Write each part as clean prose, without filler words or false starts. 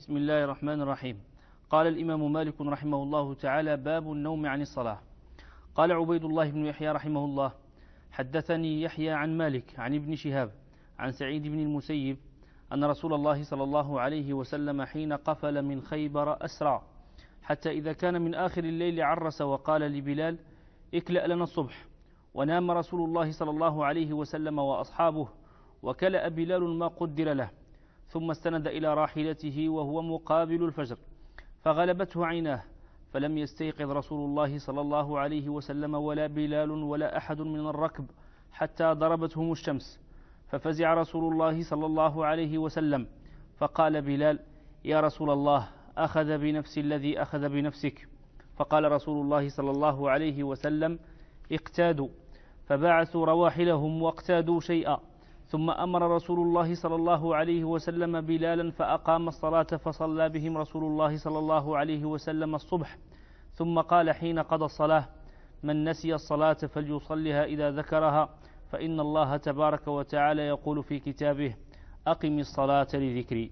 بسم الله الرحمن الرحيم. قال الإمام مالك رحمه الله تعالى: باب النوم عن الصلاة. قال عبيد الله بن يحيى رحمه الله: حدثني يحيى عن مالك عن ابن شهاب عن سعيد بن المسيب أن رسول الله صلى الله عليه وسلم حين قفل من خيبر أسرع، حتى إذا كان من آخر الليل عرس وقال لبلال: اكلأ لنا الصبح. ونام رسول الله صلى الله عليه وسلم وأصحابه، وكلأ بلال ما قدر له، ثم استند إلى راحلته وهو مقابل الفجر، فغلبته عيناه، فلم يستيقظ رسول الله صلى الله عليه وسلم ولا بلال ولا أحد من الركب حتى ضربتهم الشمس، ففزع رسول الله صلى الله عليه وسلم، فقال بلال: يا رسول الله، أخذ بنفس الذي أخذ بنفسك. فقال رسول الله صلى الله عليه وسلم: اقتادوا، فبعثوا رواحلهم واقتادوا شيئا، ثم أمر رسول الله صلى الله عليه وسلم بلالا فأقام الصلاة، فصلى بهم رسول الله صلى الله عليه وسلم الصبح، ثم قال حين قضى الصلاة: من نسي الصلاة فليصلها إذا ذكرها، فإن الله تبارك وتعالى يقول في كتابه: أقم الصلاة لذكري.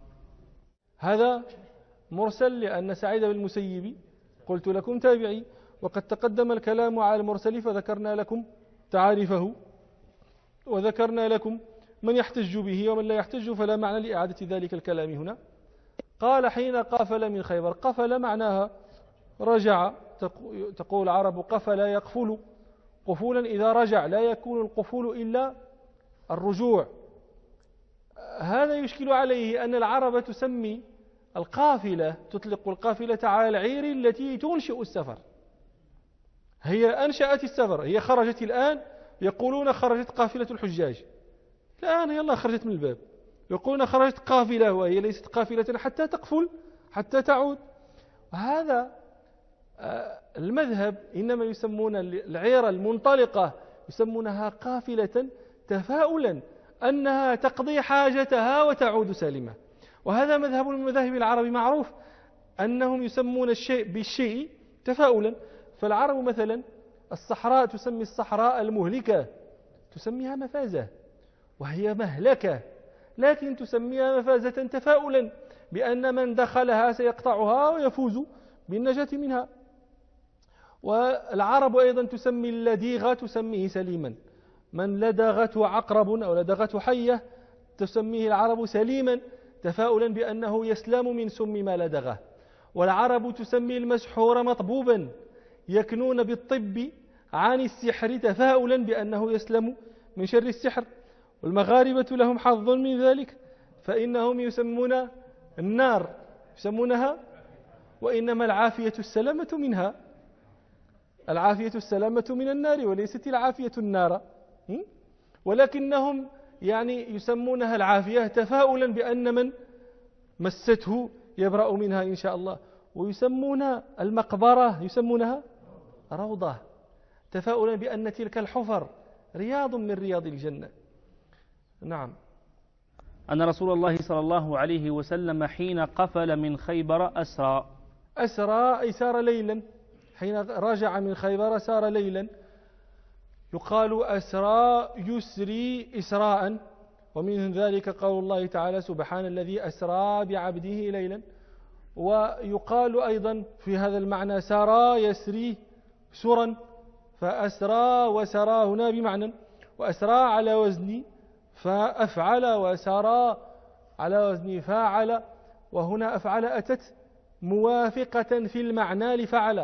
هذا مرسل لأن سعيد بن المسيب قلت لكم تابعي، وقد تقدم الكلام على المرسل فذكرنا لكم تعاريفه، وذكرنا لكم من يحتج به ومن لا يحتج، فلا معنى لإعادة ذلك الكلام هنا. قال حين قفل من خيبر. قفل معناها رجع، تقول العرب قفل يقفل قفولا إذا رجع، لا يكون القفول إلا الرجوع. هذا يشكل عليه أن العرب تسمي القافلة، تطلق القافلة على العير التي تنشئ السفر. هي أنشأت السفر، هي خرجت الآن، يقولون خرجت قافلة الحجاج، الآن يلا خرجت من الباب، يقولون خرجت قافلة وهي ليست قافلة حتى تقفل حتى تعود. هذا المذهب إنما يسمون العير المنطلقة يسمونها قافلة تفاؤلا أنها تقضي حاجتها وتعود سالمة. وهذا مذهب من مذاهب العرب معروف، أنهم يسمون الشيء بالشيء تفاؤلا. فالعرب مثلا الصحراء تسمي الصحراء المهلكة، تسميها مفازة وهي مهلكة، لكن تسميها مفازة تفاؤلا بأن من دخلها سيقطعها ويفوز بالنجاة منها. والعرب أيضا تسمي اللديغة تسميه سليما، من لدغته عقرب أو لدغته حية تسميه العرب سليما تفاؤلا بأنه يسلم من سم ما لدغه. والعرب تسمي المسحور مطبوبا، يكنون بالطب عن السحر تفاؤلا بأنه يسلم من شر السحر. والمغاربة لهم حظ من ذلك، فإنهم يسمون النار يسمونها، وإنما العافية السلامة منها، العافية السلامة من النار وليست العافية النار، ولكنهم يعني يسمونها العافية تفاؤلا بأن من مسته يبرأ منها إن شاء الله. ويسمون المقبرة يسمونها روضة تفاؤلا بأن تلك الحفر رياض من رياض الجنة. نعم. أن رسول الله صلى الله عليه وسلم حين قفل من خيبر أسرى. أسرى أي سار ليلا، حين رجع من خيبر سار ليلا. يقال أسرى يسري إسراء، ومن ذلك قول الله تعالى: سبحان الذي أسرى بعبده ليلا. ويقال أيضا في هذا المعنى سرى يسري سرا، فأسرى وسرى هنا بمعنى، وأسرى على وزن فأفعل، وسرى على وزن فاعل، وهنا أفعل أتت موافقة في المعنى لفعل.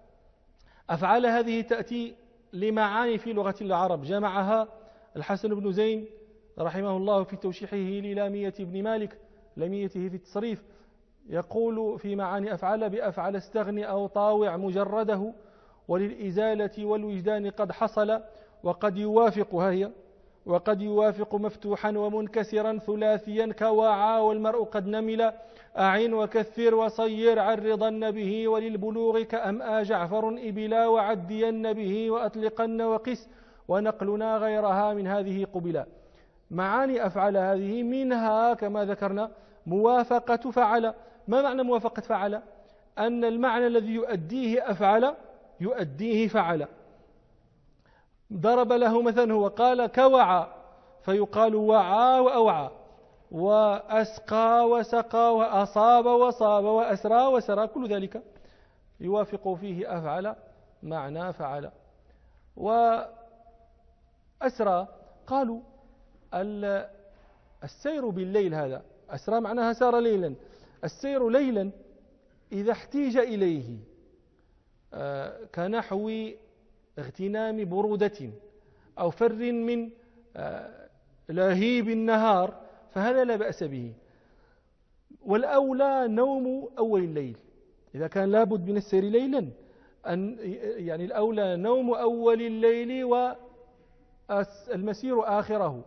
أفعل هذه تأتي لمعاني في لغة العرب، جمعها الحسن بن زين رحمه الله في توشيحه للامية ابن مالك، لاميته في التصريف، يقول في معاني أفعل: بأفعل استغني أو طاوع مجرده، وللإزالة والوجدان قد حصل، وقد يوافق هي، وقد يوافق مفتوحا ومنكسرا ثلاثيا كواعا، والمرء قد نمل أعين وكثر وصير عرضن به، وللبلوغ كأمآ جعفر إبلا، وعدين به وأطلقن وقس، ونقلنا غيرها من هذه قبلا. معاني أفعل هذه منها كما ذكرنا موافقة فعل. ما معنى موافقة فعل؟ أن المعنى الذي يؤديه أفعل يؤديه فعل. ضرب له مثلا، هو قال كوعى، فيقال وعى وأوعى، وأسقى وسقى وأصاب وصاب وأسرى وسرى، كل ذلك يوافق فيه أفعل معنى فعل. وأسرى قالوا السير بالليل، هذا أسرى معناها سار ليلا، السير ليلا إذا احتيج إليه كنحو اغتنام برودة أو فر من لهيب النهار فهذا لا بأس به. والأولى نوم أول الليل، إذا كان لابد من السير ليلا يعني الأولى نوم أول الليل والمسير آخره،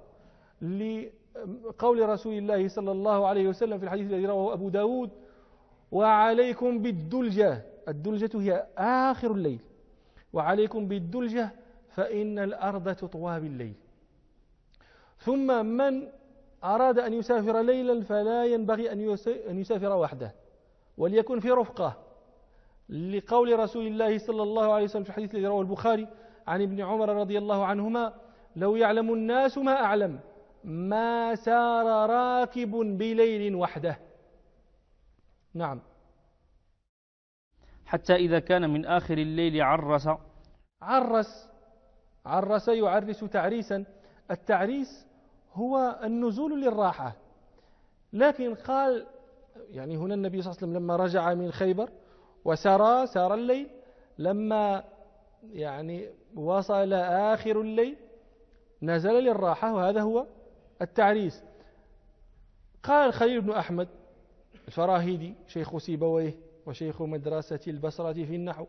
لقول رسول الله صلى الله عليه وسلم في الحديث الذي رواه أبو داود: وعليكم بالدلجة، الدلجة هي آخر الليل، وعليكم بالدلجة فإن الأرض تطوى بالليل. ثم من أراد أن يسافر ليلا فلا ينبغي أن يسافر وحده، وليكن في رفقة، لقول رسول الله صلى الله عليه وسلم في الحديث الذي رواه البخاري عن ابن عمر رضي الله عنهما: لو يعلم الناس ما أعلم ما سار راكب بليل وحده. نعم. حتى إذا كان من آخر الليل عرس يعرس تعريسا. التعريس هو النزول للراحة، لكن قال يعني هنا النبي صلى الله عليه وسلم لما رجع من خيبر سار الليل، لما يعني وصل آخر الليل نزل للراحة، وهذا هو التعريس. قال خليل بن أحمد الفراهيدي شيخ سيبويه وشيخ مدرسة البصرة في النحو،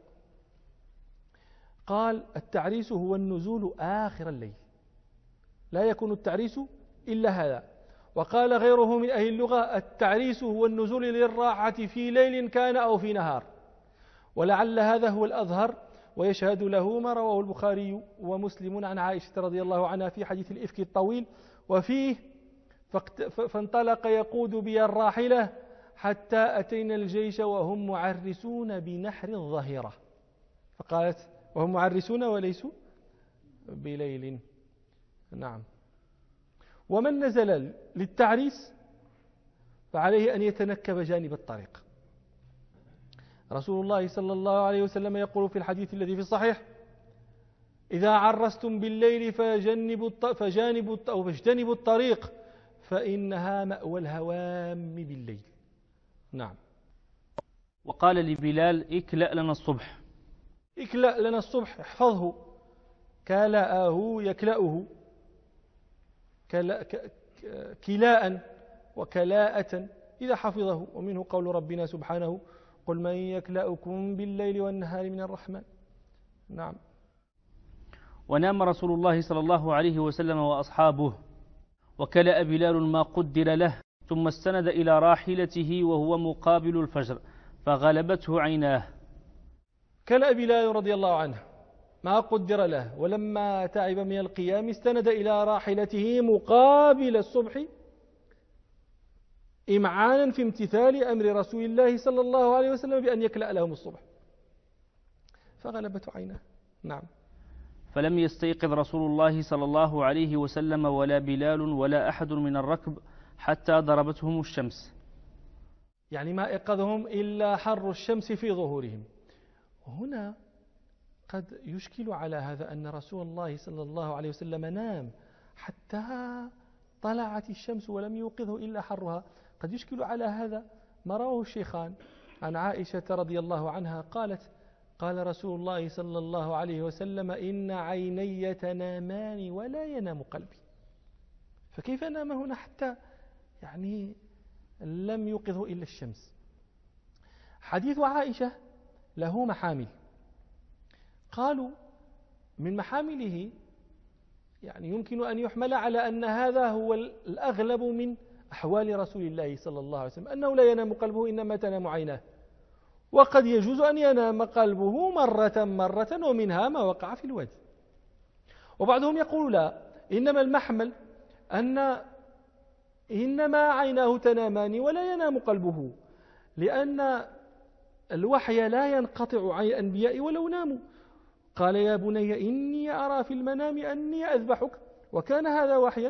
قال التعريس هو النزول آخر الليل، لا يكون التعريس إلا هذا. وقال غيره من أهل اللغة: التعريس هو النزول للراحة في ليل كان أو في نهار، ولعل هذا هو الأظهر، ويشهد له ما رواه البخاري ومسلم عن عائشة رضي الله عنها في حديث الإفك الطويل، وفيه: فانطلق يقود بي الراحلة حتى أتينا الجيش وهم معرسون بنحر الظهيرة. فقالت: وهم معرسون وليسوا بليل. نعم. ومن نزل للتعريس فعليه أن يتنكب جانب الطريق. رسول الله صلى الله عليه وسلم يقول في الحديث الذي في الصحيح: إذا عرستم بالليل فاجتنبوا الطريق فإنها مأوى الهوام بالليل. نعم. وقال لبلال: اكلأ لنا الصبح. اكلأ لنا الصبح، احفظه، كلأه يكلأه، كلاء وكلاءة إذا حفظه. ومنه قول ربنا سبحانه: قل من يكلأكم بالليل والنهار من الرحمن. نعم. ونام رسول الله صلى الله عليه وسلم وأصحابه، وكلأ بلال ما قدر له، ثم استند إلى راحلته وهو مقابل الفجر فغلبته عيناه. كلأ بلال رضي الله عنه ما قدر له، ولما تعب من القيام استند إلى راحلته مقابل الصبح إمعانا في امتثال أمر رسول الله صلى الله عليه وسلم بأن يكلأ لهم الصبح فغلبته عيناه. نعم. فلم يستيقظ رسول الله صلى الله عليه وسلم ولا بلال ولا أحد من الركب حتى ضربتهم الشمس، يعني ما إيقظهم إلا حر الشمس في ظهورهم. وهنا قد يشكل على هذا أن رسول الله صلى الله عليه وسلم نام حتى طلعت الشمس ولم يوقظه إلا حرها. قد يشكل على هذا ما رواه الشيخان عن عائشة رضي الله عنها قالت: قال رسول الله صلى الله عليه وسلم: إن عيني تنامان ولا ينام قلبي. فكيف نام هنا حتى يعني لم يوقظه إلا الشمس؟ حديث عائشة له محامل، قالوا من محامله يعني يمكن أن يحمل على أن هذا هو الأغلب من أحوال رسول الله صلى الله عليه وسلم، أنه لا ينام قلبه إنما تنام عيناه، وقد يجوز أن ينام قلبه مرة ومنها ما وقع في الوجه. وبعضهم يقول لا، إنما المحمل أن إنما عيناه تنامان ولا ينام قلبه، لأن الوحي لا ينقطع عن الأنبياء ولو ناموا. قال: يا بني إني أرى في المنام أني أذبحك، وكان هذا وحيا.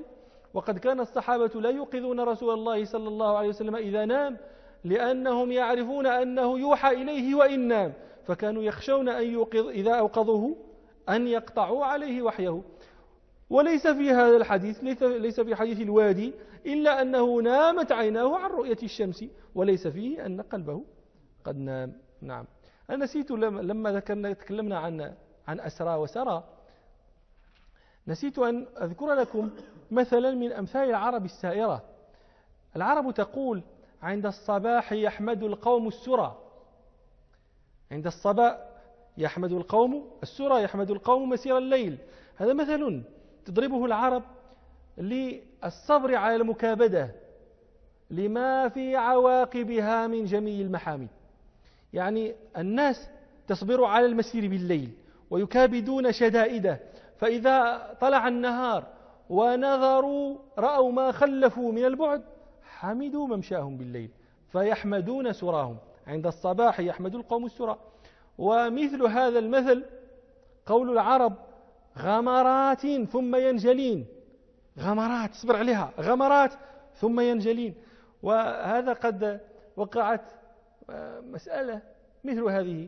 وقد كان الصحابة لا يوقظون رسول الله صلى الله عليه وسلم إذا نام، لأنهم يعرفون أنه يوحى إليه وإن نام، فكانوا يخشون أن إذا أوقظوه أن يقطعوا عليه وحيه. وليس في هذا الحديث، ليس في حديث الوادي إلا أنه نامت عيناه عن رؤية الشمس، وليس فيه أن قلبه قد نام. نعم. أنا نسيت لما تكلمنا عن أسرى وسرى، نسيت أن أذكر لكم مثلا من أمثال العرب السائرة. العرب تقول: عند الصباح يحمد القوم السرى. عند الصباح يحمد القوم السرى، يحمد القوم مسير الليل. هذا مثل تضربه العرب للصبر على المكابدة لما في عواقبها من جميع المحامد. يعني الناس تصبر على المسير بالليل ويكابدون شدائده، فإذا طلع النهار ونظروا رأوا ما خلفوا من البعد حمدوا ممشاهم بالليل فيحمدون سراهم. عند الصباح يحمد القوم السرى. ومثل هذا المثل قول العرب: غمرات ثم ينجلين. غمرات تصبر عليها، غمرات ثم ينجلين. وهذا قد وقعت مسألة مثل هذه.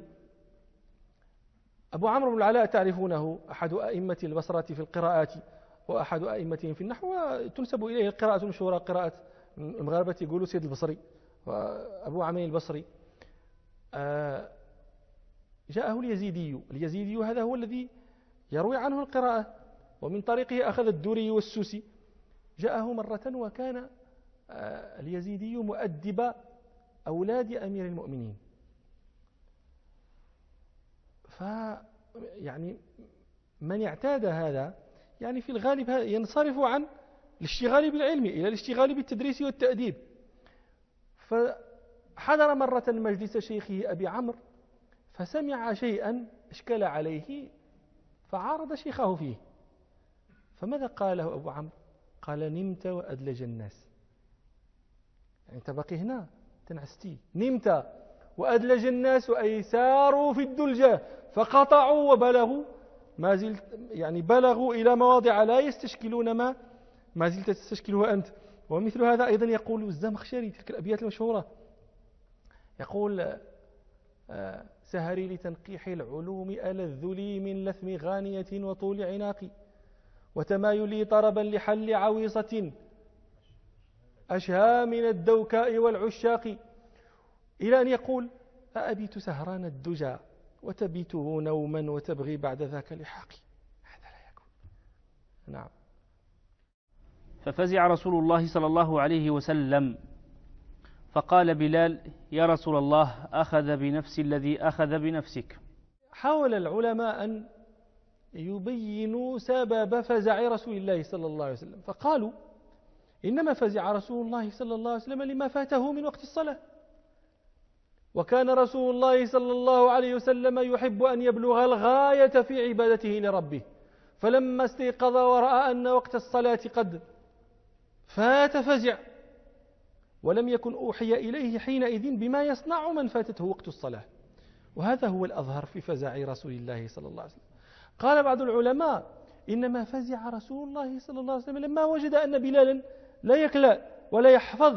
أبو عمرو بن العلاء تعرفونه، أحد أئمة البصرة في القراءات وأحد أئمتهم في النحو، وتنسب إليه القراءة المشهورة، قراءة المغاربة يقولوا سيد البصري وأبو عمين البصري. جاءه اليزيدي هذا هو الذي يروي عنه القراءة، ومن طريقه أخذ الدوري والسوسي. جاءه مرة وكان اليزيدي مؤدب أولاد أمير المؤمنين، يعني من اعتاد هذا يعني في الغالب ينصرف عن الاشتغال بالعلم إلى الاشتغال بالتدريس والتأديب. فحضر مرة مجلس شيخه أبي عمرو فسمع شيئا اشكل عليه فعارض شيخه فيه. فماذا قاله أبو عمرو؟ قال: نمت وأدلج الناس. يعني أنت باقي هنا تنعستي. نمت وأدلج الناس، أي ساروا في الدلجة فقطعوا وبلغوا ما زلت، يعني بلغوا إلى مواضع لا يستشكلون ما زلت تستشكله أنت. ومثل هذا أيضا يقول الزمخشري، تلك الأبيات المشهورة، يقول: سهري لتنقيح العلوم ألذ لي من لثم غانية وطول عناقي، وتمايلي طربا لحل عويصة أشهى من الدوكاء والعشاق، إلى أن يقول: أأبيت سهران الدجى وتبيته نوما وتبغي بعد ذاك لحاقي. هذا لا يكون. نعم. ففزع رسول الله صلى الله عليه وسلم فقال بلال: يا رسول الله، أخذ بنفس الذي أخذ بنفسك. حاول العلماء أن يبينوا سبب فزع رسول الله صلى الله عليه وسلم، فقالوا: إنما فزع رسول الله صلى الله عليه وسلم لما فاته من وقت الصلاة، وكان رسول الله صلى الله عليه وسلم يحب أن يبلغ الغاية في عبادته لربه، فلما استيقظ ورأى أن وقت الصلاة قد فات فزع، ولم يكن أوحي إليه حينئذ بما يصنع من فاتته وقت الصلاة. وهذا هو الأظهر في فزع رسول الله صلى الله عليه وسلم. قال بعض العلماء: إنما فزع رسول الله صلى الله عليه وسلم لما وجد أن بلالا لا يكلأ ولا يحفظ،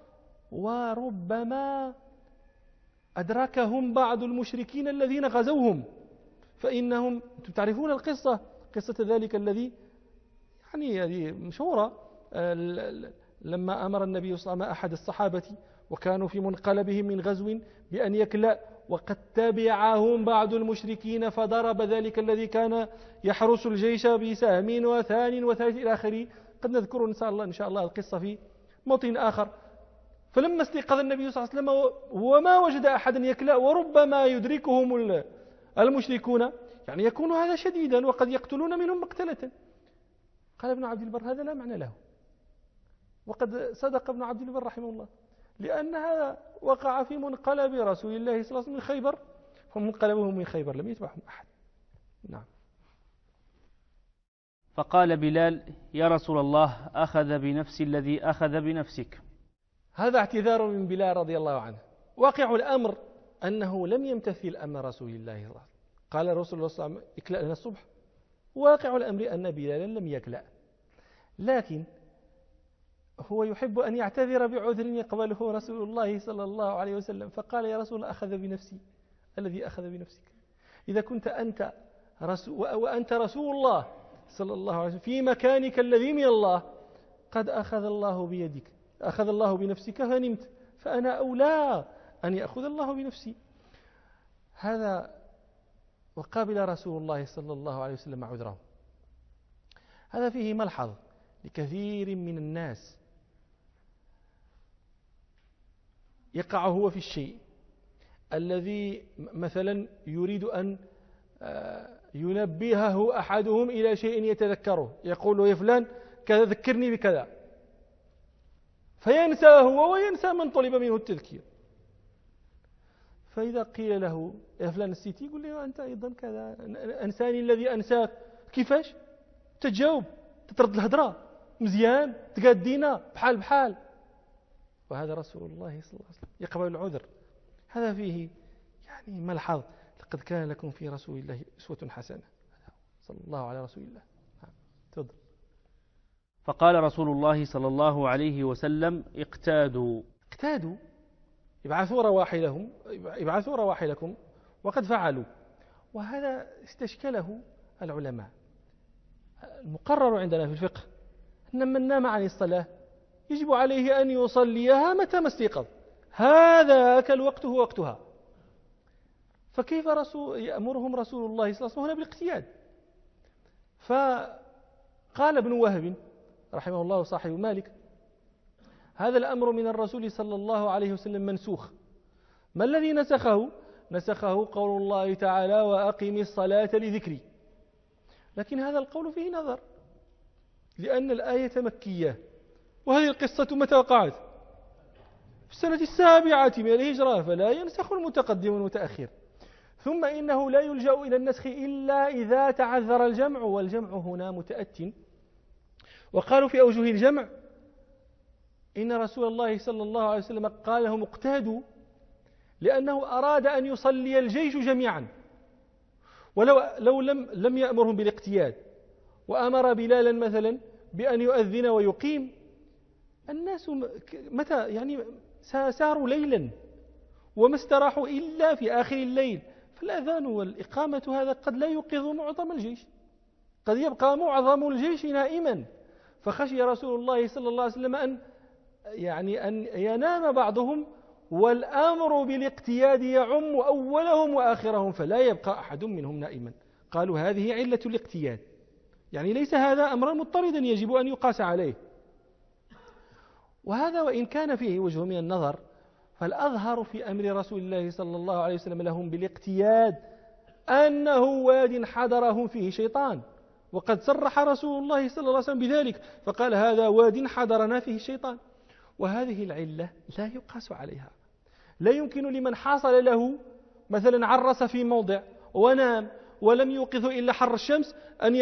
وربما أدركهم بعض المشركين الذين غزوهم، فإنهم تعرفون القصة، قصة ذلك الذي يعني هذه مشهورة، لما أمر النبي صلى الله عليه وسلم أحد الصحابة وكانوا في منقلبهم من غزو بأن يكلأ، وقد تبعهم بعض المشركين فضرب ذلك الذي كان يحرس الجيش بسهم وثان وثالث إلى آخره. قد نذكر إن شاء الله القصة في موطن آخر. فلما استيقظ النبي صلى الله عليه وسلم وما وجد أحدا يكلأ، وربما يدركهم المشركون، يعني يكون هذا شديدا وقد يقتلون منهم مقتلة. قال ابن عبد البر: هذا لا معنى له. وقد صدق ابن عبد البر رحمه الله، لأن هذا وقع في منقلب رسول الله صلى الله عليه وسلم من خيبر، فمنقلبهم من خيبر لم يتبعهم أحد. نعم. فقال بلال: يا رسول الله، أخذ بنفس الذي أخذ بنفسك. هذا اعتذار من بلال رضي الله عنه. واقع الأمر أنه لم يمتثل أمر رسول الله صلى الله عليه وسلم. قال الرسول صلى الله عليه وسلم: اكلأ لنا الصبح. واقع الأمر أن بلالا لم يكلأ، لكن هو يحب أن يعتذر بعذر يقبله رسول الله صلى الله عليه وسلم، فقال يا رسول الله أخذ بنفسي الذي أخذ بنفسك. إذا كنت أنت وأنت رسول الله صلى الله عليه وسلم في مكانك الذي من الله، قد أخذ الله بيدك، أخذ الله بنفسك فنمت، فأنا أولى أن يأخذ الله بنفسي. هذا وقابل رسول الله صلى الله عليه وسلم عذره. هذا فيه ملحظ لكثير من الناس، يقع هو في الشيء الذي مثلا يريد أن ينبهه أحدهم إلى شيء يتذكره، يقول له يا فلان كذا ذكرني بكذا، فينسى هو وينسى من طلب منه التذكير. فإذا قيل له يا فلان نسيتي، يقول له أنت أيضا كذا، أنساني الذي أنساك. كيفاش تجاوب؟ تترد الهدرة مزيان، تقادينا بحال بحال. وهذا رسول الله صلى الله عليه وسلم يقبل العذر. هذا فيه يعني ملحظ، لقد كان لكم في رسول الله أسوة حسنة. صلى الله على رسول الله. تفضل. فقال رسول الله صلى الله عليه وسلم اقتادوا ابعثوا رواحلكم وقد فعلوا. وهذا استشكله العلماء. المقرر عندنا في الفقه أن من نام عن الصلاة يجب عليه أن يصليها متى ما استيقظ، هذاك الوقت هو وقتها. فكيف يأمرهم رسول الله صلى الله عليه وسلم هنا بالاقتياد؟ فقال ابن وهب رحمه الله صاحب مالك هذا الأمر من الرسول صلى الله عليه وسلم منسوخ. ما الذي نسخه قول الله تعالى وأقم الصلاة لذكري. لكن هذا القول فيه نظر، لأن الآية مكية، وهذه القصة متى وقعت؟ في السنة 7 من الهجرة، فلا ينسخ المتقدم والمتأخر. ثم إنه لا يلجأ إلى النسخ إلا إذا تعذر الجمع، والجمع هنا متأت. وقالوا في أوجه الجمع إن رسول الله صلى الله عليه وسلم قال لهم اقتادوا لأنه أراد أن يصلي الجيش جميعا، ولو لم يأمرهم بالاقتياد وأمر بلالا مثلا بأن يؤذن ويقيم، الناس متى يعني ساروا ليلا وما استراحوا إلا في آخر الليل، فالأذان والإقامة هذا قد لا يوقظ معظم الجيش، قد يبقى معظم الجيش نائما. فخشي رسول الله صلى الله عليه وسلم أن ينام بعضهم، والأمر بالاقتياد يعم أولهم وآخرهم، فلا يبقى أحد منهم نائما. قالوا هذه علة الاقتياد، يعني ليس هذا أمرا مضطردا يجب أن يقاس عليه. وهذا وإن كان فيه وجه من النظر، فالأظهر في أمر رسول الله صلى الله عليه وسلم لهم بالاقتياد أنه واد حضرهم فيه شيطان، وقد صرح رسول الله صلى الله عليه وسلم بذلك، فقال هذا واد حضرنا فيه الشيطان. وهذه العلة لا يقاس عليها. لا يمكن لمن حصل له مثلا عرس في موضع ونام ولم يوقظه إلا حر الشمس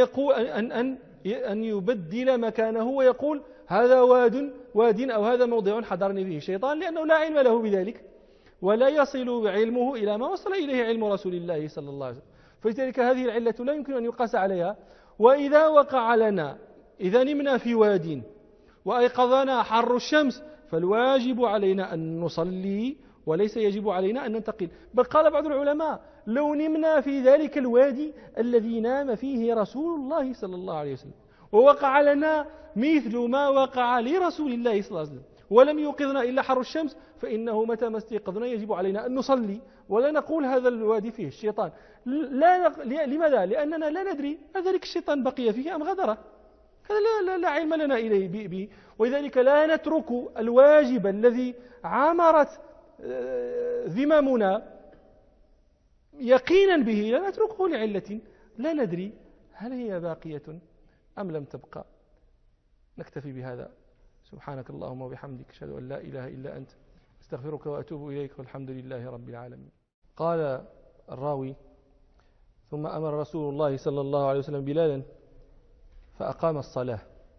أن يبدل مكانه ويقول هذا واد أو هذا موضع حضرني فيه الشيطان، لأنه لا علم له بذلك، ولا يصل علمه إلى ما وصل إليه علم رسول الله صلى الله عليه وسلم. فلذلك هذه العلة لا يمكن أن يقاس عليها. وإذا وقع لنا، إذا نمنا في واد وأيقظنا حر الشمس، فالواجب علينا أن نصلي وليس يجب علينا أن ننتقل. بل قال بعض العلماء لو نمنا في ذلك الوادي الذي نام فيه رسول الله صلى الله عليه وسلم ووقع لنا مثل ما وقع لرسول الله صلى الله عليه وسلم ولم يوقظنا إلا حر الشمس، فإنه متى ما استيقظنا يجب علينا أن نصلي، ولا نقول هذا الوادي فيه الشيطان. لماذا؟ لأننا لا ندري ذلك الشيطان بقي فيه أم غدره، هذا لا علم لنا إليه. ولذلك لا نترك الواجب الذي عمرت ذممنا يقينا به، لا نتركه لعلة لا ندري هل هي باقية أم لم تبقى. نكتفي بهذا. سبحانك اللهم وبحمدك، أشهد أن لا إله إلا أنت، استغفرك وأتوب إليك، والحمد لله رب العالمين. قال الراوي ثم أمر رسول الله صلى الله عليه وسلم بلالا فأقام الصلاة،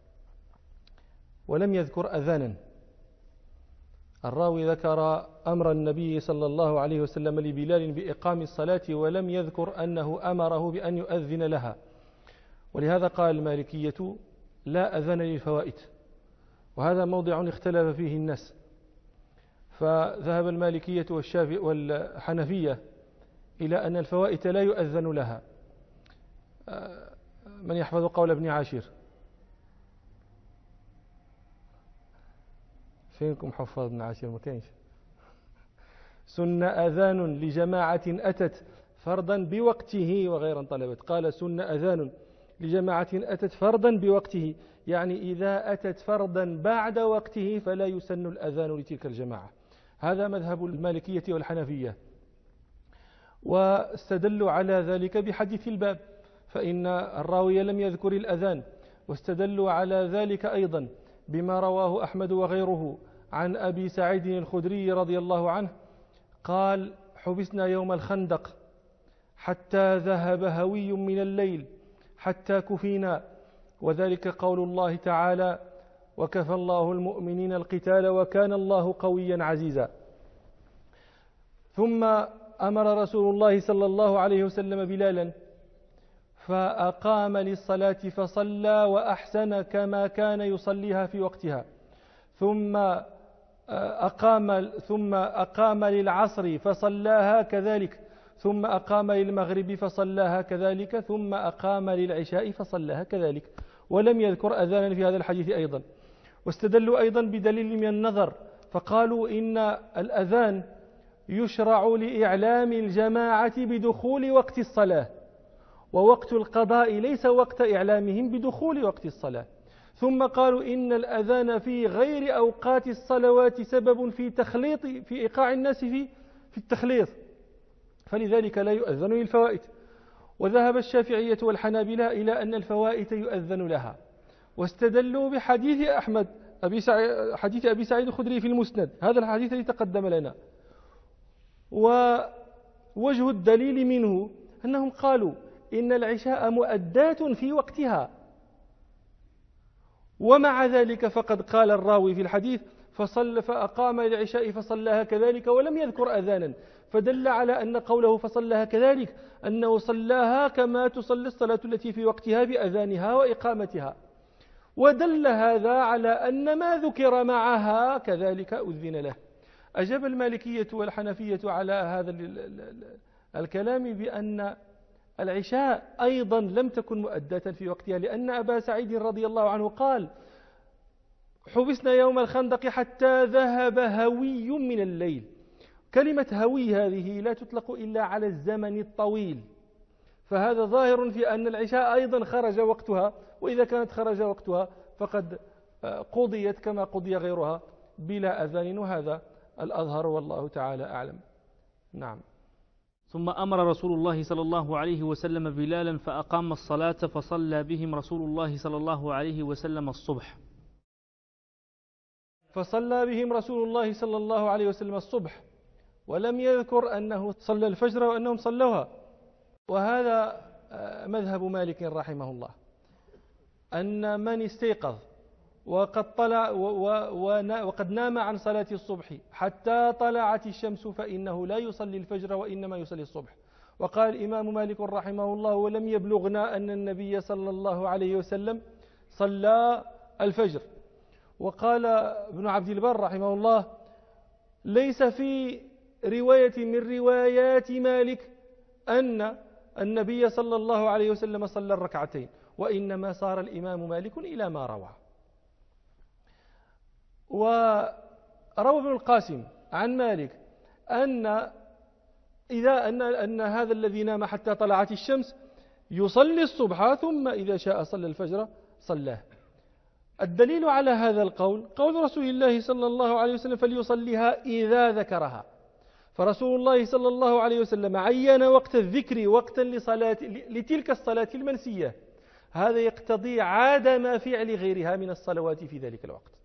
ولم يذكر أذانا. الراوي ذكر أمر النبي صلى الله عليه وسلم لبلال بإقام الصلاة، ولم يذكر أنه أمره بأن يؤذن لها. ولهذا قال المالكية لا أذان للفوائت، وهذا موضع اختلف فيه الناس، فذهب المالكية والشافعي والحنفية إلى أن الفوائت لا يؤذن لها. من يحفظ قول ابن عاشر؟ فينكم حفاظ ابن عاشر؟ ما كانش. سن أذان لجماعة أتت فرضا بوقته وغير انطلبت. قال سن أذان لجماعة أتت فرضا بوقته، يعني إذا أتت فرضا بعد وقته فلا يسن الأذان لتلك الجماعة. هذا مذهب المالكية والحنفية، واستدلوا على ذلك بحديث الباب، فإن الراوي لم يذكر الأذان، واستدلوا على ذلك أيضا بما رواه أحمد وغيره عن أبي سعيد الخدري رضي الله عنه قال: حبسنا يوم الخندق حتى ذهب هوي من الليل حتى كفينا، وذلك قول الله تعالى: وكفى الله المؤمنين القتال وكان الله قويا عزيزا. ثم أمر رسول الله صلى الله عليه وسلم بلالا فأقام للصلاة فصلى وأحسن كما كان يصليها في وقتها، ثم أقام للعصر فصلاها كذلك، ثم أقام للمغرب فصلاها كذلك، ثم أقام للعشاء فصلاها كذلك، ولم يذكر أذانا في هذا الحديث أيضا. واستدلوا أيضا بدليل من النظر، فقالوا إن الأذان يشرع لإعلام الجماعة بدخول وقت الصلاة، ووقت القضاء ليس وقت إعلامهم بدخول وقت الصلاة. ثم قالوا إن الأذان في غير أوقات الصلوات سبب في إيقاع الناس في التخليط، فلذلك لا يؤذن للفوائت. وذهب الشافعية والحنابلة إلى أن الفوائت يؤذن لها، واستدلوا بحديث أحمد حديث أبي سعيد الخدري في المسند، هذا الحديث الذي تقدم لنا. ووجه الدليل منه أنهم قالوا إن العشاء مؤدات في وقتها، ومع ذلك فقد قال الراوي في الحديث فأقام للعشاء فصلاها كذلك ولم يذكر أذانا، فدل على أن قوله فصلاها كذلك أنه صلاها كما تصلي الصلاة التي في وقتها بأذانها وإقامتها، ودل هذا على أن ما ذكر معها كذلك أذن له. أجاب المالكية والحنفية على هذا الكلام بأن العشاء أيضا لم تكن مؤداة في وقتها، لأن أبا سعيد رضي الله عنه قال: حبسنا يوم الخندق حتى ذهب هوي من الليل. كلمة هوي هذه لا تطلق إلا على الزمن الطويل، فهذا ظاهر في أن العشاء أيضا خرج وقتها، وإذا كانت خرج وقتها فقد قضيت كما قضي غيرها بلا أذان، وهذا الأظهر والله تعالى أعلم. نعم. ثم أمر رسول الله صلى الله عليه وسلم بلالا فأقام الصلاة فصلى بهم رسول الله صلى الله عليه وسلم الصبح. فصلى بهم رسول الله صلى الله عليه وسلم الصبح، ولم يذكر أنه صلى الفجر وأنهم صلوها. وهذا مذهب مالك رحمه الله، أن من استيقظ وقد نام عن صلاة الصبح حتى طلعت الشمس فإنه لا يصلي الفجر وإنما يصلي الصبح. وقال الإمام مالك رحمه الله: ولم يبلغنا أن النبي صلى الله عليه وسلم صلى الفجر. وقال ابن عبد البر رحمه الله: ليس في رواية من روايات مالك أن النبي صلى الله عليه وسلم صلى الركعتين، وإنما صار الإمام مالك إلى ما روى. وروى ابن القاسم عن مالك أن هذا الذي نام حتى طلعت الشمس يصلي الصبح، ثم إذا شاء صلى الفجر صلاه. الدليل على هذا القول قول رسول الله صلى الله عليه وسلم: فليصليها إذا ذكرها. فرسول الله صلى الله عليه وسلم عين وقت الذكر وقتا لتلك الصلاة المنسية، هذا يقتضي عدم فعل غيرها من الصلوات في ذلك الوقت.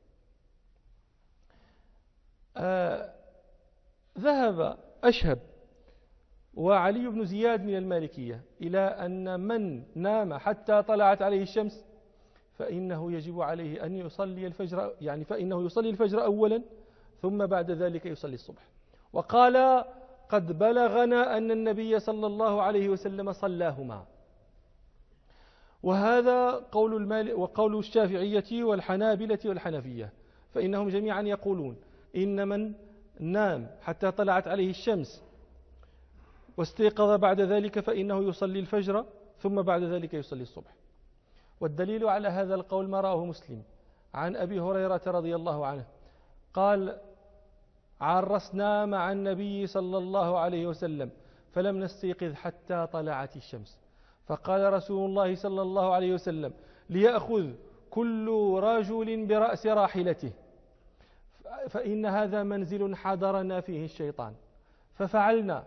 ذهب أشهب وعلي بن زياد من المالكية إلى أن من نام حتى طلعت عليه الشمس فإنه يجب عليه أن يصلي الفجر، يعني فإنه يصلي الفجر أولا ثم بعد ذلك يصلي الصبح. وقال: قد بلغنا أن النبي صلى الله عليه وسلم صلاهما. وهذا وقول الشافعية والحنابلة والحنفية، فإنهم جميعا يقولون إن من نام حتى طلعت عليه الشمس واستيقظ بعد ذلك فإنه يصلي الفجر ثم بعد ذلك يصلي الصبح. والدليل على هذا القول ما رواه مسلم عن أبي هريرة رضي الله عنه قال: عرسنا مع النبي صلى الله عليه وسلم فلم نستيقظ حتى طلعت الشمس، فقال رسول الله صلى الله عليه وسلم: ليأخذ كل رجل برأس راحلته فإن هذا منزل حضرنا فيه الشيطان. ففعلنا،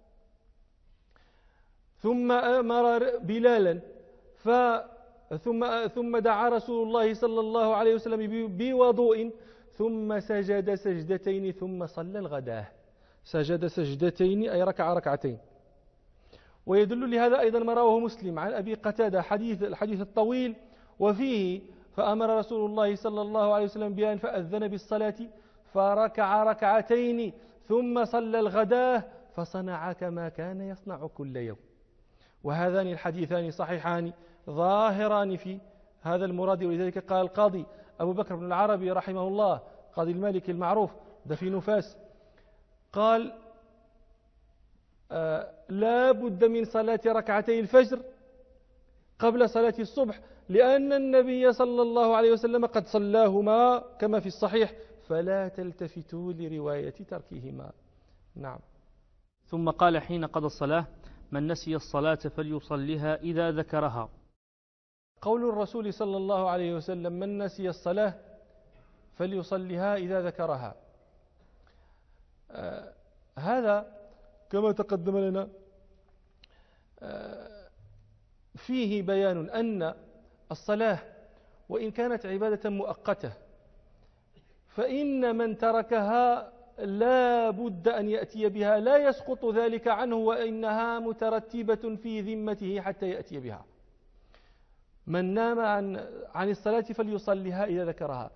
ثم أمر بلالا ثم دعا رسول الله صلى الله عليه وسلم بوضوء ثم سجد سجدتين ثم صلى الغداة. سجد سجدتين أي ركع ركعتين. ويدل لهذا أيضا ما رواه مسلم عن أبي قتادة الحديث الطويل، وفيه: فأمر رسول الله صلى الله عليه وسلم بأن فأذن بالصلاة فركع ركعتين ثم صلى الغداة فصنع كما كان يصنع كل يوم. وهذان الحديثان صحيحان ظاهران في هذا المراد. ولذلك قال القاضي أبو بكر بن العربي رحمه الله، قاضي المالك المعروف دفين فاس، قال: لا بد من صلاة ركعتي الفجر قبل صلاة الصبح، لأن النبي صلى الله عليه وسلم قد صلاهما كما في الصحيح، فلا تلتفتوا لرواية تركهما. نعم. ثم قال حين قضى الصلاة: من نسي الصلاة فليصلها إذا ذكرها. قول الرسول صلى الله عليه وسلم: من نسي الصلاة فليصلها إذا ذكرها، هذا كما تقدم لنا فيه بيان أن الصلاة وإن كانت عبادة مؤقتة فإن من تركها لا بد أن يأتي بها، لا يسقط ذلك عنه، وإنها مترتبة في ذمته حتى يأتي بها. من نام عن الصلاة فليصليها إذا ذكرها.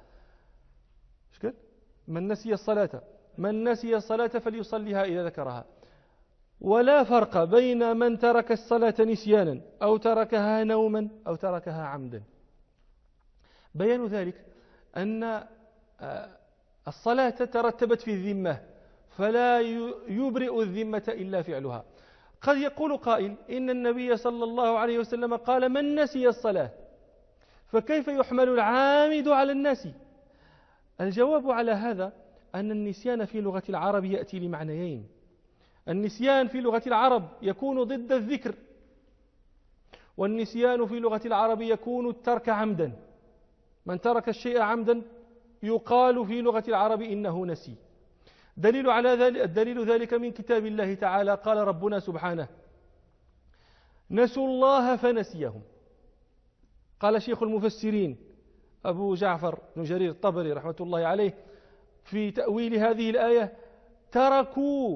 من نسي الصلاة فليصليها إذا ذكرها. ولا فرق بين من ترك الصلاة نسيانا أو تركها نوما أو تركها عمدا. بيان ذلك أن الصلاة ترتبت في الذمة، فلا يبرئ الذمة إلا فعلها. قد يقول قائل: إن النبي صلى الله عليه وسلم قال: من نسي الصلاة، فكيف يحمل العامد على الناسي؟ الجواب على هذا أن النسيان في لغة العرب يأتي لمعنيين. النسيان في لغة العرب يكون ضد الذكر، والنسيان في لغة العرب يكون الترك عمدا. من ترك الشيء عمدا يقال في لغة العرب إنه نسي. الدليل ذلك من كتاب الله تعالى. قال ربنا سبحانه: نسوا الله فنسيهم. قال شيخ المفسرين أبو جعفر بن جرير الطبري رحمة الله عليه في تأويل هذه الآية: تركوا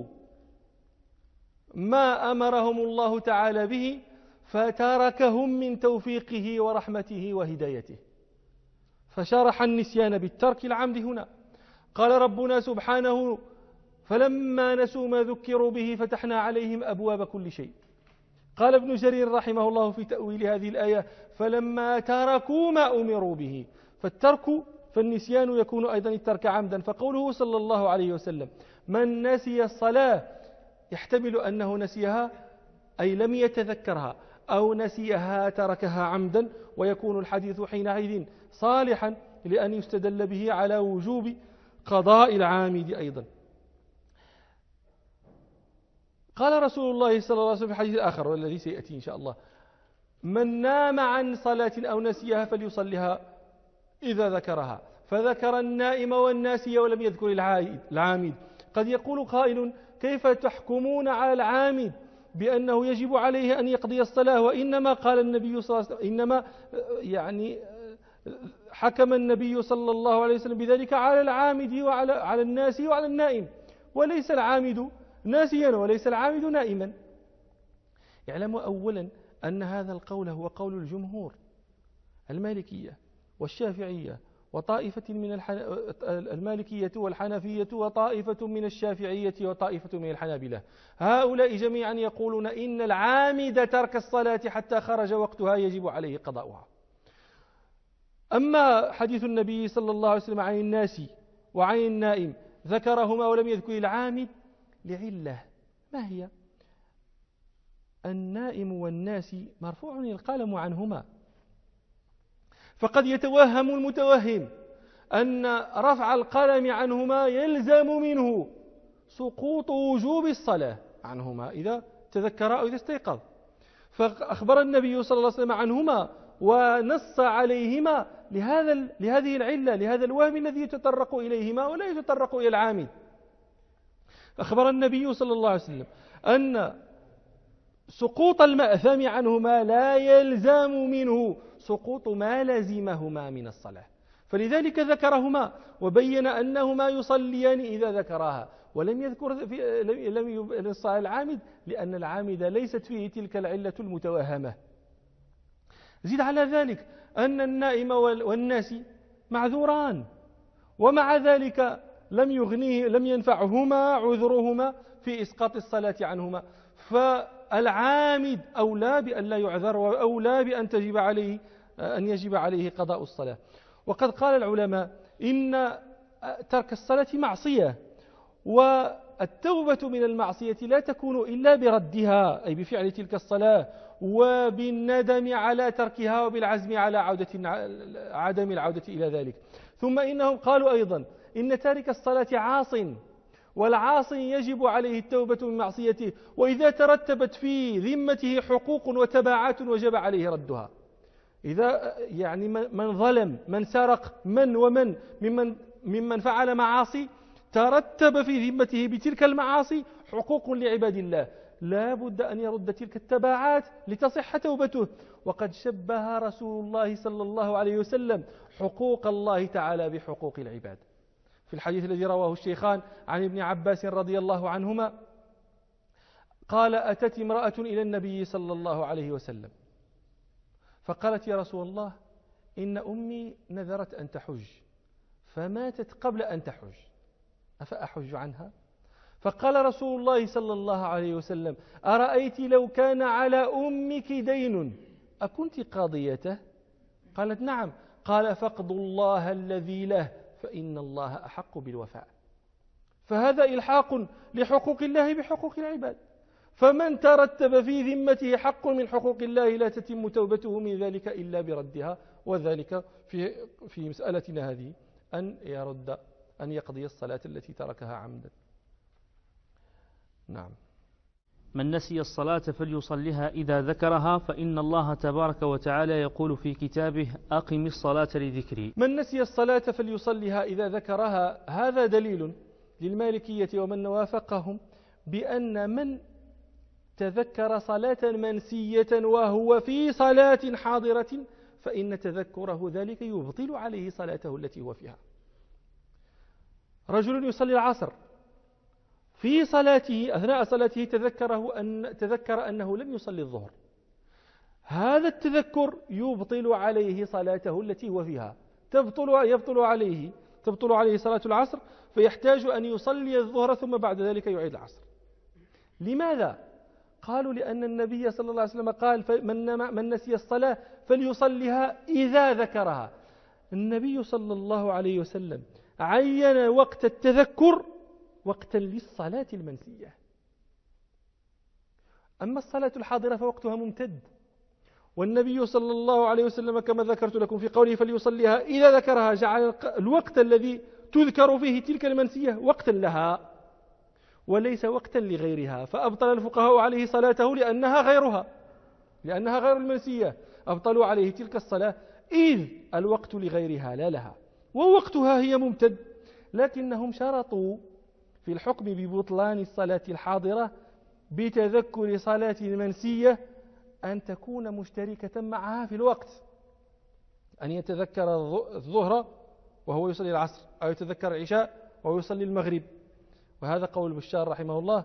ما أمرهم الله تعالى به فتركهم من توفيقه ورحمته وهدايته. فشرح النسيان بالترك العمد هنا. قال ربنا سبحانه: فلما نسوا ما ذكروا به فتحنا عليهم أبواب كل شيء. قال ابن جرير رحمه الله في تأويل هذه الآية: فلما تركوا ما أمروا به. فالنسيان يكون أيضا الترك عمدا. فقوله صلى الله عليه وسلم: من نسي الصلاة، يحتمل أنه نسيها أي لم يتذكرها، أو نسيها تركها عمدا، ويكون الحديث حينئذ صالحا لأن يستدل به على وجوب قضاء العامد أيضا. قال رسول الله صلى الله عليه وسلم في حديث آخر والذي سيأتي إن شاء الله: من نام عن صلاة أو نسيها فليصلها إذا ذكرها. فذكر النائم والناسي ولم يذكر العامد. قد يقول قائل: كيف تحكمون على العامد بأنه يجب عليه أن يقضي الصلاة، وإنما قال النبي صلى الله عليه وسلم، إنما حكم النبي صلى الله عليه وسلم بذلك على العامد وعلى الناس وعلى النائم، وليس العامد ناسيا وليس العامد نائما. اعلموا أولا أن هذا القول هو قول الجمهور المالكية والشافعية وطائفة من المالكية والحنفية وطائفة من الشافعية وطائفة من الحنابلة. هؤلاء جميعا يقولون إن العامد ترك الصلاة حتى خرج وقتها يجب عليه قضاؤها. أما حديث النبي صلى الله عليه وسلم عن الناس وعن النائم ذكرهما ولم يذكر العامد لعلة، ما هي؟ النائم والناس مرفوع القلم عنهما، فقد يتوهم المتوهم أن رفع القلم عنهما يلزم منه سقوط وجوب الصلاة عنهما إذا تذكر أو إذا استيقظ، فأخبر النبي صلى الله عليه وسلم عنهما ونص عليهما لهذه العلة، لهذا الوهم الذي يتطرق إليهما ولا يتطرق إلى العامد. أخبر النبي صلى الله عليه وسلم أن سقوط المأثم عنهما لا يلزم منه سقوط ما لزمهما من الصلاة، فلذلك ذكرهما وبين أنهما يصليان إذا ذكراها، ولم يذكر لم ينص على العامد لأن العامد ليست فيه تلك العلة المتوهمة. زيد على ذلك أن النائم والناس معذوران، ومع ذلك لم ينفعهما عذرهما في إسقاط الصلاة عنهما، فالعامد أولى بأن لا يعذر وأولى بأن يجب عليه قضاء الصلاة. وقد قال العلماء إن ترك الصلاة معصية، والتوبة من المعصية لا تكون إلا بردها أي بفعل تلك الصلاة وبالندم على تركها وبالعزم على عدم العودة إلى ذلك. ثم إنهم قالوا أيضا إن تارك الصلاة عاصٍ، والعاصي يجب عليه التوبة من معصيته، وإذا ترتبت في ذمته حقوق وتبعات وجب عليه ردها. إذا يعني من ظلم، من سرق، ومن ممن فعل معاصي ترتب في ذمته بتلك المعاصي حقوق لعباد الله، لا بد أن يرد تلك التبعات لتصح توبته. وقد شبه رسول الله صلى الله عليه وسلم حقوق الله تعالى بحقوق العباد في الحديث الذي رواه الشيخان عن ابن عباس رضي الله عنهما قال: أتت امرأة إلى النبي صلى الله عليه وسلم فقالت: يا رسول الله، إن أمي نذرت أن تحج فماتت قبل أن تحج، أفأحج عنها؟ فقال رسول الله صلى الله عليه وسلم: أرأيت لو كان على أمك دين أكنت قاضيته؟ قالت: نعم. قال: فاقضوا الله الذي له فإن الله أحق بالوفاء. فهذا إلحاق لحقوق الله بحقوق العباد، فمن ترتب في ذمته حق من حقوق الله لا تتم توبته من ذلك إلا بردها، وذلك في مسألتنا هذه أن يقضي الصلاة التي تركها عمدا. نعم. من نسي الصلاة فليصلها إذا ذكرها، فإن الله تبارك وتعالى يقول في كتابه: أقم الصلاة لذكري. من نسي الصلاة فليصلها إذا ذكرها، هذا دليل للمالكية ومن وافقهم بأن من تذكر صلاة منسية وهو في صلاة حاضرة فإن تذكره ذلك يبطل عليه صلاته التي هو فيها. رجل يصلي العصر في صلاته، أثناء صلاته تذكر أنه لم يصلي الظهر، هذا التذكر يبطل عليه صلاته التي هو فيها، تبطل عليه صلاة العصر، فيحتاج أن يصلي الظهر ثم بعد ذلك يعيد العصر. لماذا؟ قالوا: لأن النبي صلى الله عليه وسلم قال: من نسي الصلاة فليصليها إذا ذكرها. النبي صلى الله عليه وسلم عين وقت التذكر وقتا للصلاة المنسية. أما الصلاة الحاضرة فوقتها ممتد، والنبي صلى الله عليه وسلم كما ذكرت لكم في قوله فليصليها إذا ذكرها جعل الوقت الذي تذكر فيه تلك المنسية وقتا لها وليس وقتا لغيرها، فأبطل الفقهاء عليه صلاته لأنها غير المنسية، أبطلوا عليه تلك الصلاة إذ الوقت لغيرها لا لها، ووقتها هي ممتد. لكنهم شرطوا في الحكم ببطلان الصلاة الحاضرة بتذكر صلاة المنسية أن تكون مشتركة معها في الوقت، أن يتذكر الظهر وهو يصلي العصر، أو يتذكر العشاء وهو يصلي المغرب. وهذا قول بشار رحمه الله: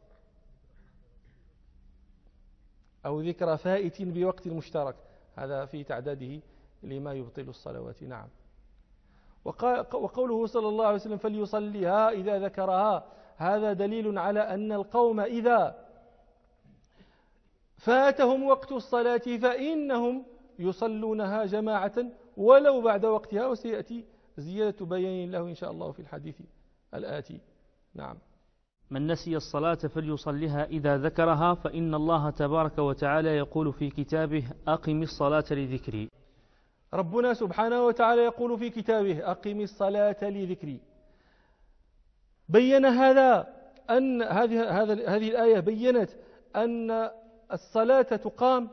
أو ذكر فائت بوقت مشترك، هذا في تعداده لما يبطل الصلوات. نعم. وقوله صلى الله عليه وسلم فليصليها إذا ذكرها، هذا دليل على أن القوم إذا فاتهم وقت الصلاة فإنهم يصلونها جماعة ولو بعد وقتها، وسيأتي زيادة بيان له إن شاء الله في الحديث الآتي. نعم. من نسي الصلاة فليصلها إذا ذكرها، فإن الله تبارك وتعالى يقول في كتابه أقم الصلاة لذكري. ربنا سبحانه وتعالى يقول في كتابه أقم الصلاة لذكري. بين هذا أن هذه الآية بيّنت أن الصلاة تقام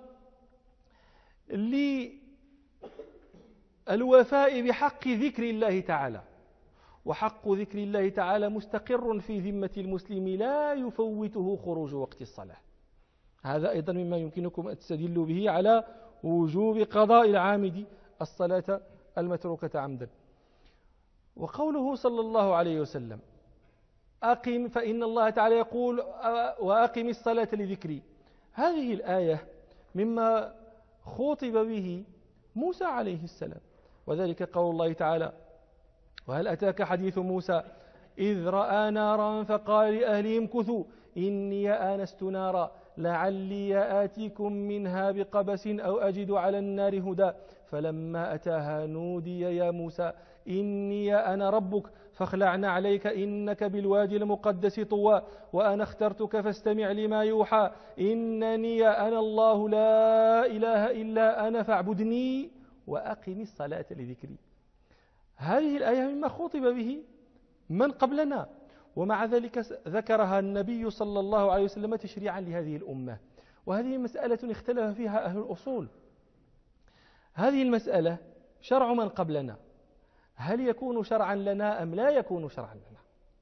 للوفاء بحق ذكر الله تعالى، وحق ذكر الله تعالى مستقر في ذمة المسلم لا يفوته خروج وقت الصلاة. هذا أيضا مما يمكنكم أن تستدلوا به على وجوب قضاء العامد الصلاة المتروكة عمدا. وقوله صلى الله عليه وسلم أقم، فإن الله تعالى يقول وأقم الصلاة لذكري، هذه الآية مما خوطب به موسى عليه السلام، وذلك قول الله تعالى وهل أتاك حديث موسى إذ رأى نارا فقال لأهلهم امكثوا إني آنست نارا لعلي آتيكم منها بقبس أو أجد على النار هدى فلما أتاها نودي يا موسى إني أنا ربك فاخلعن عليك إنك بالوادي المقدس طوى وأنا اخترتك فاستمع لما يوحى إنني أنا الله لا إله إلا أنا فاعبدني وأقم الصلاة لذكري. هذه الآية مما خطب به من قبلنا، ومع ذلك ذكرها النبي صلى الله عليه وسلم تشريعا لهذه الأمة. وهذه مسألة اختلف فيها أهل الأصول. هذه المسألة شرع من قبلنا هل يكون شرعا لنا أم لا يكون شرعا لنا؟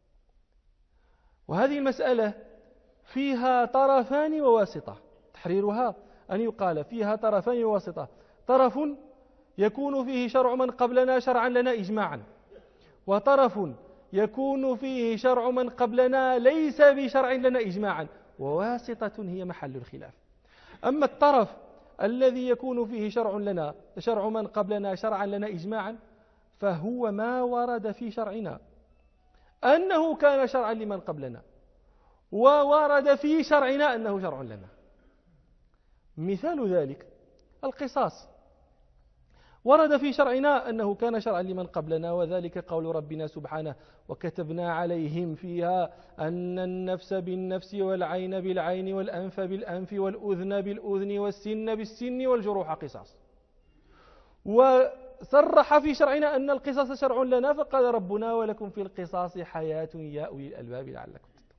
وهذه المسألة فيها طرفان وواسطة، تحريرها أن يقال فيها طرفان وواسطة، طرف يكون فيه شرع من قبلنا شرعا لنا إجماعا، وطرف يكون فيه شرع من قبلنا ليس بشرع لنا إجماعا، وواسطة هي محل الخلاف. أما الطرف الذي يكون فيه شرع من قبلنا شرعا لنا إجماعا فهو ما ورد في شرعنا أنه كان شرعا لمن قبلنا، وورد في شرعنا أنه شرع لنا. مثال ذلك القصاص، ورد في شرعنا أنه كان شرعا لمن قبلنا، وذلك قول ربنا سبحانه وكتبنا عليهم فيها أن النفس بالنفس والعين بالعين والأنف بالأنف والأذن بالأذن والسن بالسن والجروح قصاص. وصرح في شرعنا أن القصاص شرع لنا، فقال ربنا ولكم في القصاص حياة يا أولي الألباب لعلكم تتقون.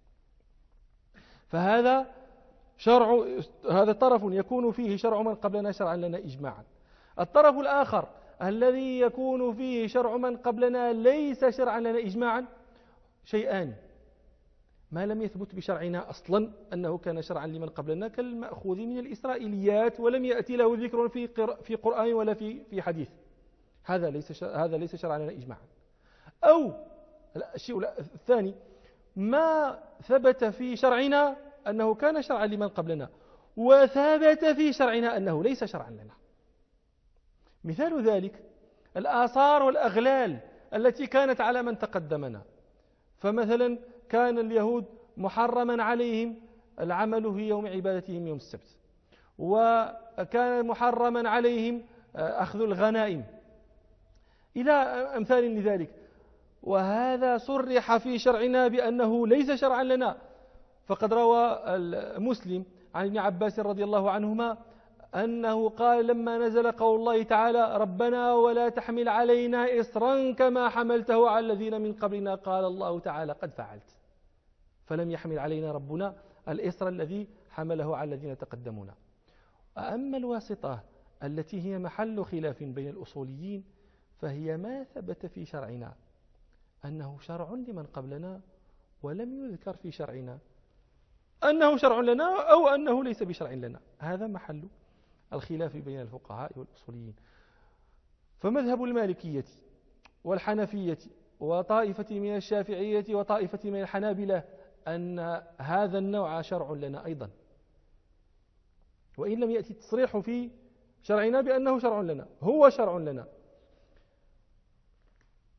فهذا هذا طرف يكون فيه شرع من قبلنا شرعا لنا إجماعا. الطرف الآخر الذي يكون فيه شرع من قبلنا ليس شرعا لنا إجماعا شيئان: ما لم يثبت بشرعنا أصلا أنه كان شرعا لمن قبلنا كالمأخوذ من الإسرائيليات ولم يأتي له ذكر في قرآن ولا في حديث، هذا ليس شرعا لنا إجماعا. أو الشيء الثاني ما ثبت في شرعنا أنه كان شرعا لمن قبلنا وثبت في شرعنا أنه ليس شرعا لنا. مثال ذلك الآثار والأغلال التي كانت على من تقدمنا. فمثلا كان اليهود محرما عليهم العمل في يوم عبادتهم يوم السبت، وكان محرما عليهم أخذ الغنائم إلى أمثال لذلك، وهذا صرح في شرعنا بأنه ليس شرعا لنا. فقد روى مسلم عن ابن عباس رضي الله عنهما أنه قال لما نزل قول الله تعالى ربنا ولا تحمل علينا إصرا كما حملته على الذين من قبلنا، قال الله تعالى قد فعلت، فلم يحمل علينا ربنا الإصر الذي حمله على الذين تقدمونا. أما الواسطة التي هي محل خلاف بين الأصوليين فهي ما ثبت في شرعنا أنه شرع لمن قبلنا ولم يذكر في شرعنا أنه شرع لنا أو أنه ليس بشرع لنا، هذا محل الخلاف بين الفقهاء والأصوليين. فمذهب المالكية والحنفية وطائفة من الشافعية وطائفة من الحنابلة أن هذا النوع شرع لنا أيضا، وإن لم يأتي التصريح في شرعنا بأنه شرع لنا، هو شرع لنا.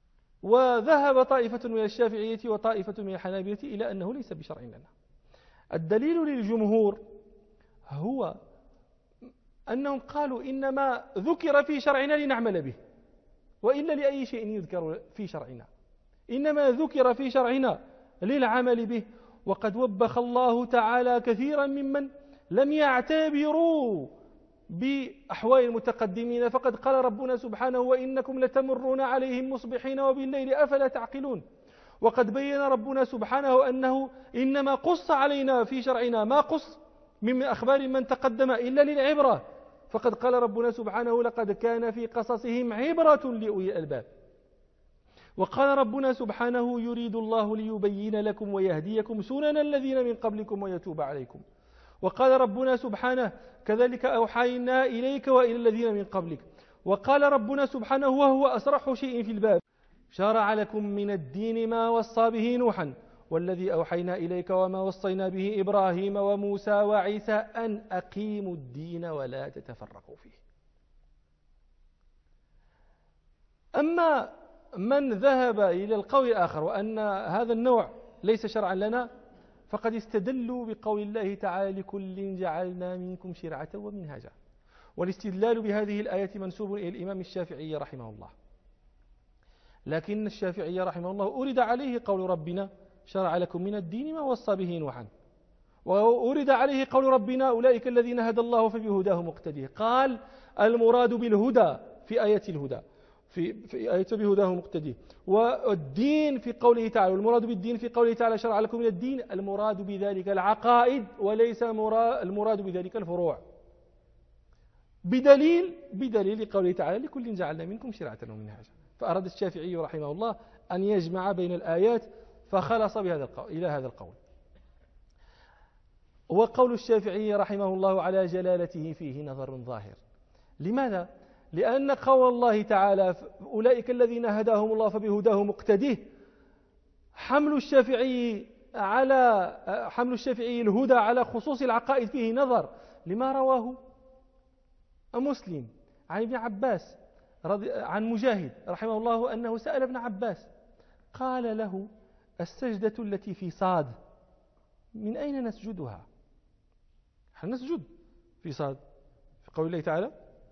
وذهب طائفة من الشافعية وطائفة من الحنابلة إلى أنه ليس بشرع لنا. الدليل للجمهور هو أنهم قالوا إنما ذكر في شرعنا لنعمل به، وإلا لأي شيء يذكر في شرعنا، إنما ذكر في شرعنا للعمل به. وقد وبخ الله تعالى كثيرا ممن لم يعتبروا بأحوال المتقدمين، فقد قال ربنا سبحانه: وإنكم لتمرون عليهم مصبحين وبالليل أفلا تعقلون. وقد بين ربنا سبحانه أنه إنما قص علينا في شرعنا ما قص من أخبار من تقدم إلا للعبرة، فقد قال ربنا سبحانه: لقد كان في قصصهم عبرة لأولي الألباب. وقال ربنا سبحانه: يريد الله ليبين لكم ويهديكم سنن الذين من قبلكم ويتوب عليكم. وقال ربنا سبحانه: كذلك أوحينا إليك وإلى الذين من قبلك. وقال ربنا سبحانه وهو أصرح شيء في الباب: شرع لكم من الدين ما وصى به نوحا والذي أوحينا إليك وما وصينا به إبراهيم وموسى وعيسى أن أقيموا الدين ولا تتفرقوا فيه. أما من ذهب إلى القول الآخر وأن هذا النوع ليس شرعا لنا، فقد استدلوا بقول الله تعالى: لكل جعلنا منكم شرعة ومنهاجا. والاستدلال بهذه الآية منسوب إلى الإمام الشافعي رحمه الله، لكن الشافعي رحمه الله أورد عليه قول ربنا: شرع لكم من الدين ما وصى به نوحا، وأورد عليه قول ربنا: أولئك الذين هدى الله فبهداه مقتديه. قال المراد بالهدى في آية الهدى في آية بهداه مقتديه، والدين في قوله تعالى، والمراد بالدين في قوله تعالى: شرع لكم من الدين، المراد بذلك العقائد وليس المراد بذلك الفروع، بدليل قوله تعالى: لكل جعلنا منكم شرعة ومنهاجا. فأراد الشافعي رحمه الله أن يجمع بين الآيات فخلص إلى هذا القول. وقول الشافعي رحمه الله على جلالته فيه نظر ظاهر. لماذا؟ لأن قول الله تعالى: أولئك الذين هداهم الله فبهداه مقتديه، حمل الشافعي الهدى على خصوص العقائد فيه نظر، لما رواه مسلم عن ابن عباس عن مجاهد رحمه الله أنه سأل ابن عباس قال له: السجدة التي في صاد من أين نسجدها؟ هل نسجد في صاد في قول الله تعالى: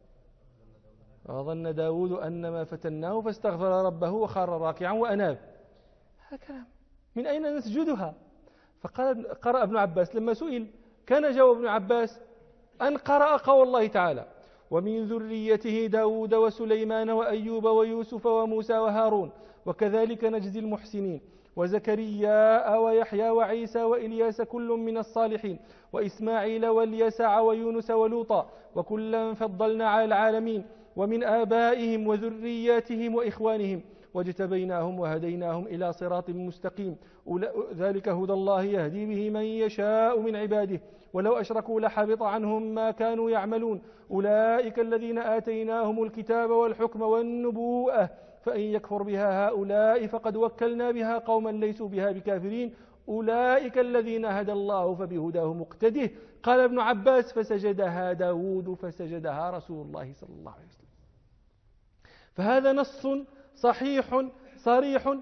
وظن داود أنما فتناه فاستغفر ربه وخر راكعا وأناب. هكذا من أين نسجدها؟ قرأ ابن عباس لما سئل كان جواب ابن عباس أن قرأ قول الله تعالى: ومن ذريته داود وسليمان وأيوب ويوسف وموسى وهارون وكذلك نجزي المحسنين وزكريا ويحيى وعيسى وإلياس كل من الصالحين وإسماعيل واليسع ويونس ولوطا وكلا فضلنا على العالمين ومن آبائهم وذرياتهم وإخوانهم واجتبيناهم وهديناهم إلى صراط مستقيم ذلك هدى الله يهدي به من يشاء من عباده ولو أشركوا لحبط عنهم ما كانوا يعملون أولئك الذين آتيناهم الكتاب والحكم والنبوءة فإن يكفر بها هؤلاء فقد وكلنا بها قوما ليسوا بها بكافرين أولئك الذين هدى الله فبهداه مقتده. قال ابن عباس: فسجدها داود فسجدها رسول الله صلى الله عليه وسلم. فهذا نص صحيح صريح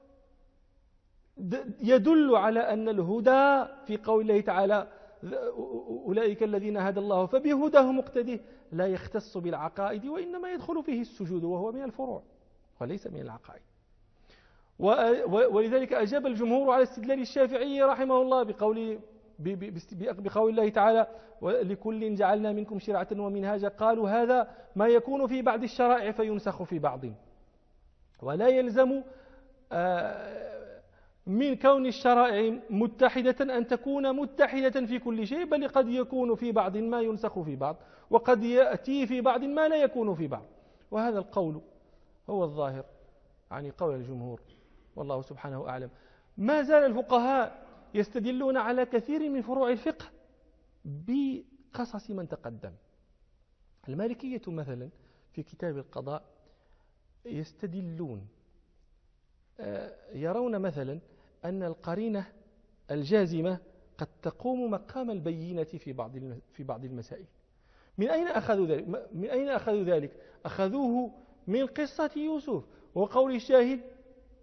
يدل على أن الهدى في قول الله تعالى: أولئك الذين هدى الله فبهداه مقتده لا يختص بالعقائد، وإنما يدخل فيه السجود وهو من الفروع وليس من العقائد. ولذلك أجاب الجمهور على استدلال الشافعي رحمه الله بقول الله تعالى: لكل جعلنا منكم شرعة ومنهاجا. قالوا هذا ما يكون في بعض الشرائع فينسخ في بعض، ولا يلزم من كون الشرائع متحدة أن تكون متحدة في كل شيء، بل قد يكون في بعض ما ينسخ في بعض، وقد يأتي في بعض ما لا يكون في بعض. وهذا القول هو الظاهر عن قول الجمهور، والله سبحانه أعلم. ما زال الفقهاء يستدلون على كثير من فروع الفقه بقصص من تقدم. المالكية مثلا في كتاب القضاء يستدلون، يرون مثلا أن القرينة الجازمة قد تقوم مقام البينة في بعض المسائل. من أين أخذوا ذلك؟ أخذوه من قصة يوسف وقول الشاهد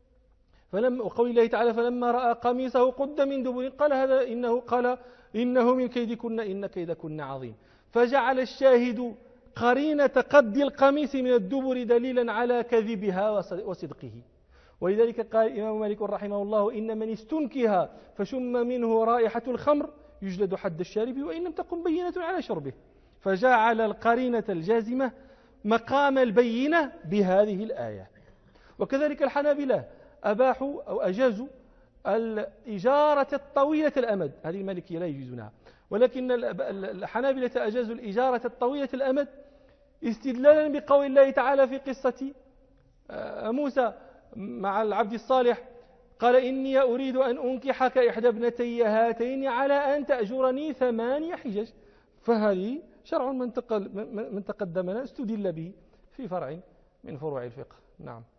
وقول الله تعالى فلما رأى قميصه قد من دبر قال إنه من كيدكن إن كيدكن عظيم. فجعل الشاهد قرينة قد القميص من الدبر دليلا على كذبها وصدقه. ولذلك قال الإمام مالك رحمه الله إن من استنكها فشم منه رائحة الخمر يجلد حد الشارب وإن لم تقم بينة على شربه. فجعل القرينة الجازمة مقام البينة بهذه الآية. وكذلك الحنابلة أباحوا أو أجازوا الإجارة الطويلة الأمد، هذه المالكية لا يجوزونها، ولكن الحنابلة أجازوا الإجارة الطويلة الأمد استدلالا بقول الله تعالى في قصة موسى مع العبد الصالح قال إني أريد أن أنكحك إحدى ابنتي هاتين على أن تأجرني 8 حجج. فهذه شرع من تقدمنا استدل به في فرع من فروع الفقه. نعم.